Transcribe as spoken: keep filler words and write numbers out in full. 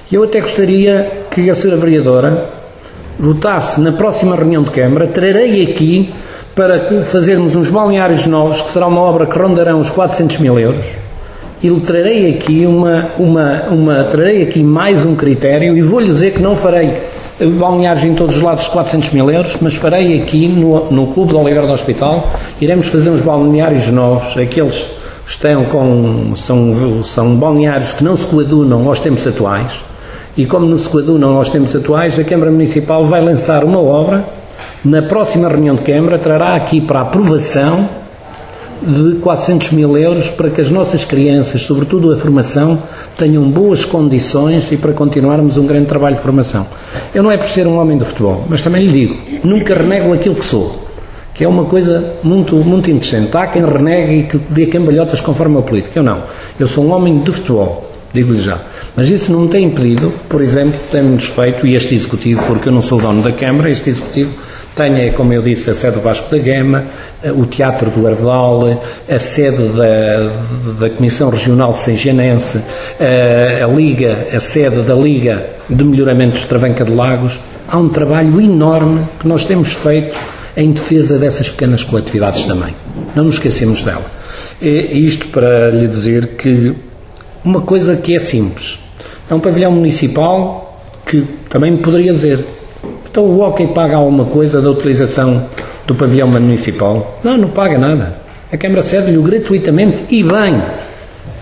Eu até gostaria que a senhora Vereadora votasse na próxima reunião de Câmara. Trarei aqui para fazermos uns balneários novos, que será uma obra que rondarão os quatrocentos mil euros, e lhe trarei aqui, uma, uma, uma, trarei aqui mais um critério, e vou-lhe dizer que não farei balneários em todos os lados de quatrocentos mil euros, mas farei aqui no, no Clube de Oliveira do Hospital, iremos fazer uns balneários novos, aqueles que estão com, são, são balneários que não se coadunam aos tempos atuais, e como não se coadunam aos tempos atuais, a Câmara Municipal vai lançar uma obra. Na próxima reunião de Câmara trará aqui para aprovação de quatrocentos mil euros para que as nossas crianças, sobretudo a formação, tenham boas condições e para continuarmos um grande trabalho de formação. Eu não é por ser um homem de futebol, mas também lhe digo, nunca renego aquilo que sou, que é uma coisa muito, muito indecente. Há quem renegue e que dê cambalhotas conforme a política. Eu não. Eu sou um homem de futebol, digo-lhe já. Mas isso não tem impedido, por exemplo, temos feito, e este Executivo, porque eu não sou o dono da Câmara, este Executivo tenha, como eu disse, a sede do Vasco da Gama, o Teatro do Ardal, a sede da, da Comissão Regional de Sengenense, a, a Liga, a sede da Liga de Melhoramento de Estravanca de Lagos. Há um trabalho enorme que nós temos feito em defesa dessas pequenas coletividades também. Não nos esquecemos dela. E isto para lhe dizer que uma coisa que é simples. É um pavilhão municipal que também me poderia dizer, então o hóquei paga alguma coisa da utilização do pavilhão municipal? Não, não paga nada. A Câmara cede-lhe gratuitamente e bem.